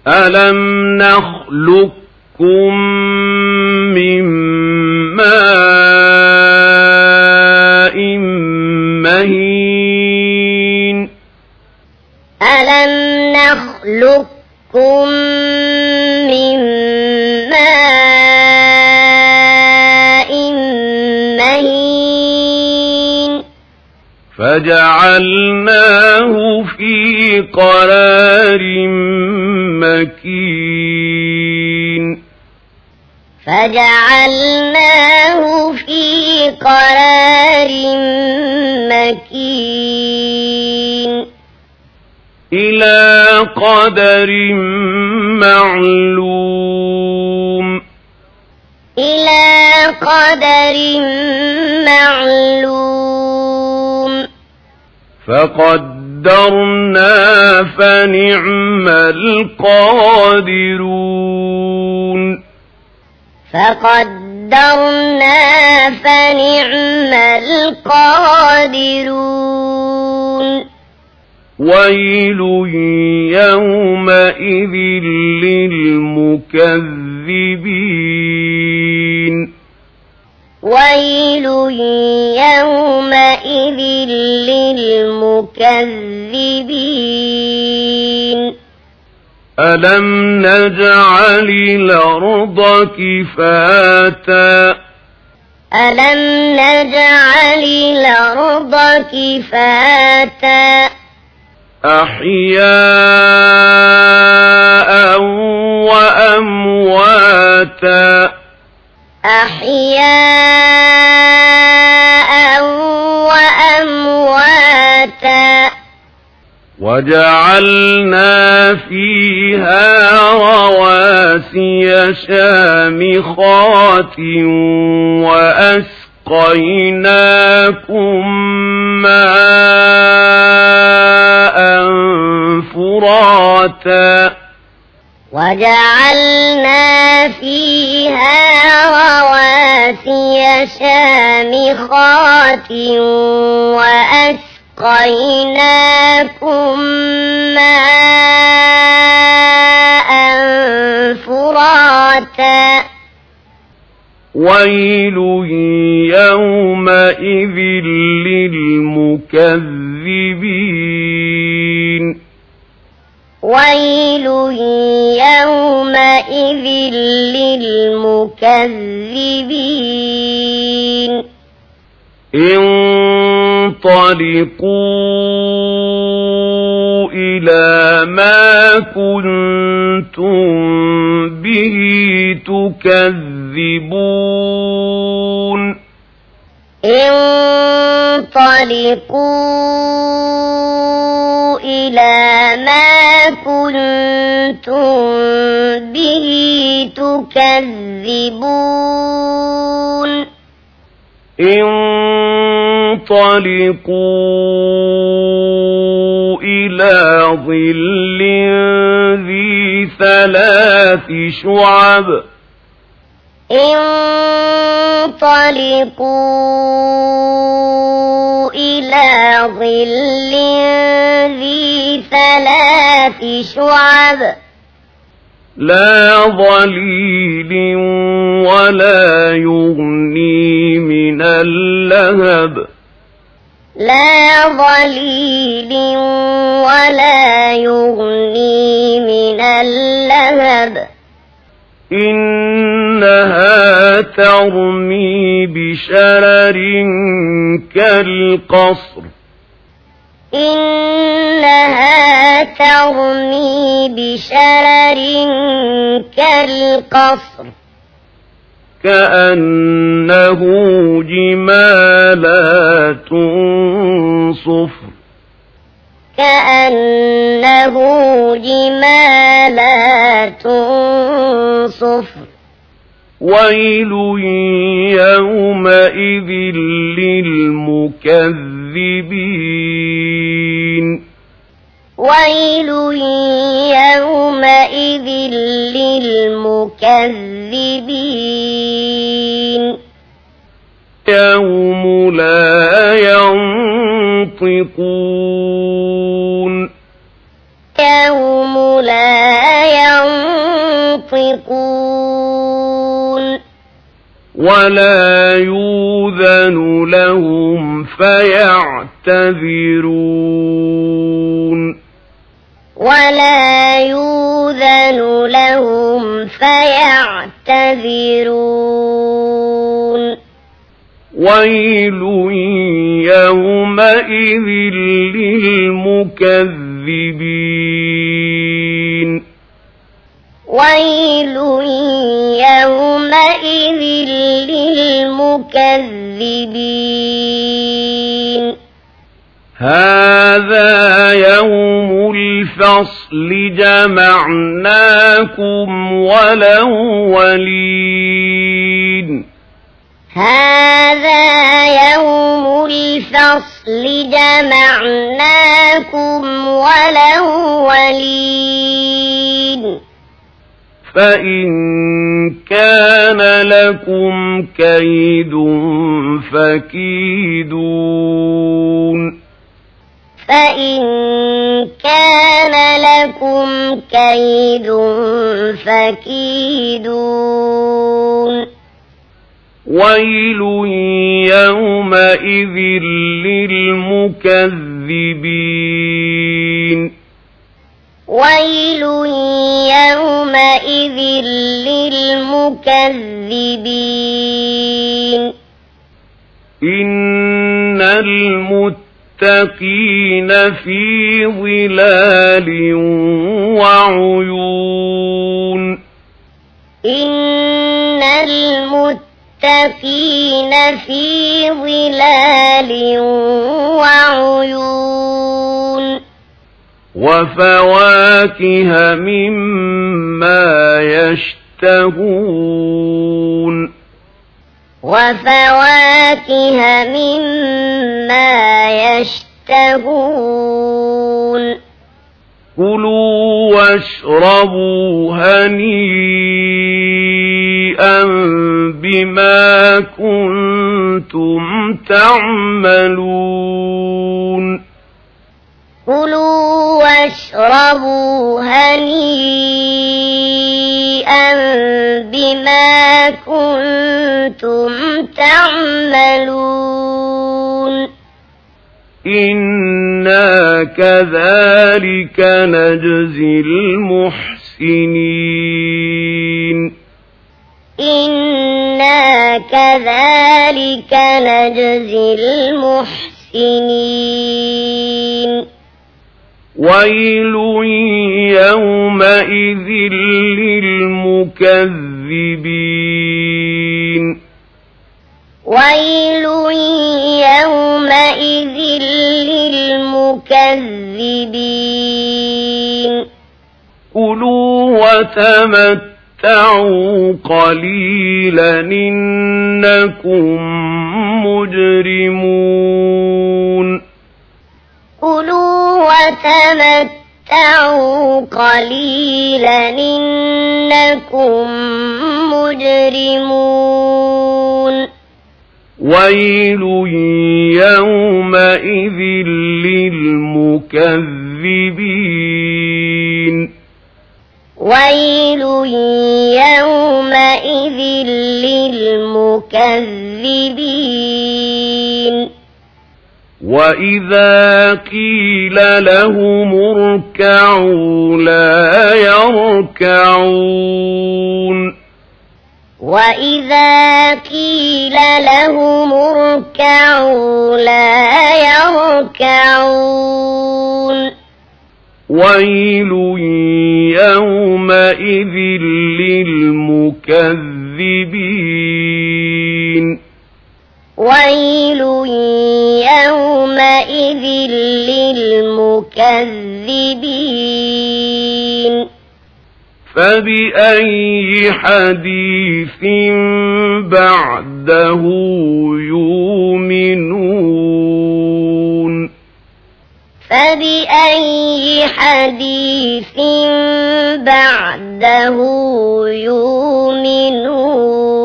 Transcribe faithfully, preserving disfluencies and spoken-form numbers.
ألم نخلقكم من ماء مهين ألم نخلقكم من ماء مهين فجعلناه في قرار مكين فجعلناه في قرار مكين إلى قدر معلوم إلى قدر معلوم فقدرنا فنعم القادرون فقدرنا فنعم القادرون ويل يومئذ للمكذبين ويل يومئذ للمكذبين ألم نجعل الأرض كفاتا ألم نجعل الأرض كفاتا أحياء وأمواتا أحياء وأمواتا وجعلنا فيها رواسي شامخات وأسقيناكم ماء فراتا وجعلنا فيها رواسي شامخات وأسقيناكم ماء فراتا ويل يومئذ للمكذبين ويل يومئذ للمكذبين انطلقوا إلى ما كنتم به تكذبون انطلقوا إلى ما كنتم به تكذبون انطلقوا إلى ظل ذي ثلاث شعب انطلقوا إلى ظل ذي ثلاث شعب لا ظليل ولا يغني من اللهب لا ظليل ولا يغني من اللهب إنها ترمي بشرر كالقصر إنها ترمي بشرر كالقصر كأنه جمالات صفر كأنه جمالات صفر ويل يومئذ للمكذبين ويل يومئذ للمكذبين يوم لا ينطقون يوم لا ينطقون ينطقون ولا يؤذن لهم فيعتذرون ولا يؤذن لهم فيعتذرون ويل يومئذ للمكذبين ويل يومئذ للمكذبين هذا يوم الفصل جمعناكم والأولين هذا يوم الفصل جمعناكم والأولين فإن كان لكم كيد فكيدون فإن كان لكم كيد فكيدون ويل يومئذ للمكذبين ويل يومئذ للمكذبين إن المتقين في ظلال وعيون إن المتقين في ظلال وعيون وفواكه مما يشتهون وفواكه مما يشتهون كلوا واشربوا هنيئا بما كنتم تعملون كلوا واشربوا هنيئا بما كنتم تعملون إنا كذلك نجزي المحسنين إنا كذلك نجزي المحسنين ويل يومئذ للمكذبين ويل يومئذ للمكذبين كلوا وتمتعوا قليلا إنكم مجرمون كلوا وتمتعوا قليلا إنكم مجرمون ويل يومئذ للمكذبين ويل يومئذ للمكذبين وإذا قيل لهم اركعوا لا يركعون وإذا قيل لهم اركعوا لا يركعون ويل يومئذ للمكذبين ويل يومئذ للمكذبين فبأي حديث بعده يؤمنون فبأي حديث بعده يؤمنون